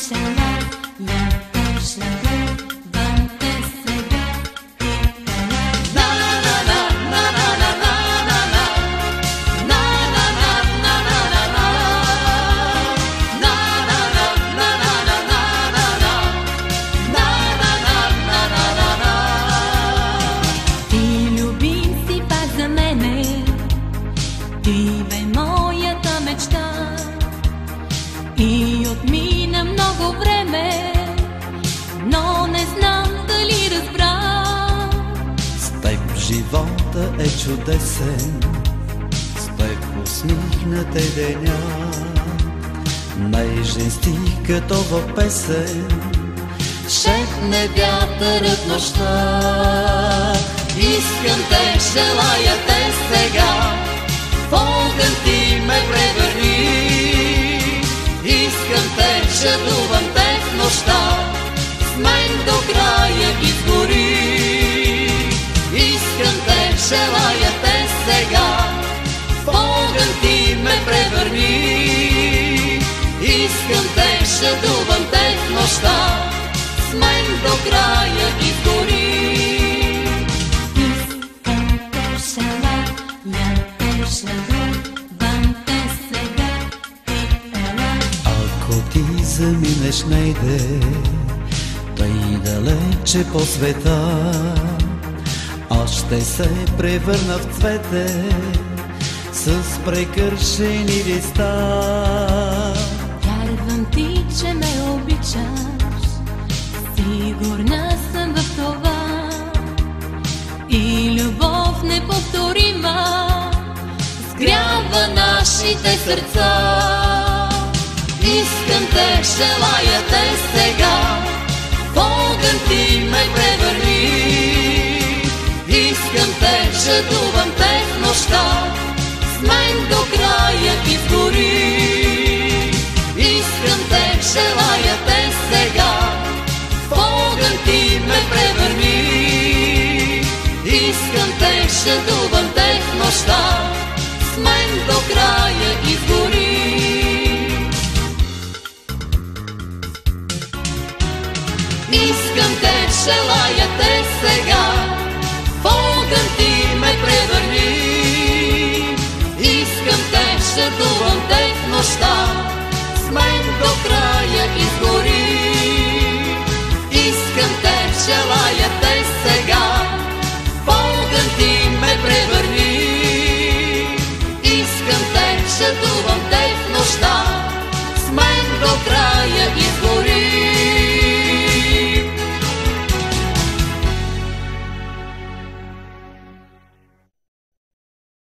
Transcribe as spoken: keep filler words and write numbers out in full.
Ти бе моята мечта и отмина много време, но не знам дали разбра. С теб живота е чудесен, с теб усмихнат е деня, нежен стих като в песен шепне вятърът нощта. Искам те, желая те сега, в огън ти ме превърни. Искам те, жадувам те в нощта, с мен до края изгори. Искам те, желая те сега, в огън ти ме превърни. Искам те, жадувам те в нощта, с мен до края изгори. Ако ти заминеш нейде, тъй далече по света, аз ще се превърна в цвете с прекършени листа. Вярвам ти, че ме обичаш, сигурна съм в това, и любов неповторима сгрява нашите сърца. Искам те, желая те сега, в огън ти ме превърни. Искам те, жадувам те в нощта, с мен до края изгори. Искам те, желая те сега, в огън ти ме превърни. Искам те, жадувам те в нощта, с мен до края изгори. Искам те, желая те сега, в огън ти ме превърни. Искам те, жадувам те в нощта, с мен до края изгори. Искам те, желая те сега, в огън ти ме превърни. Искам те, жадувам те в нощта,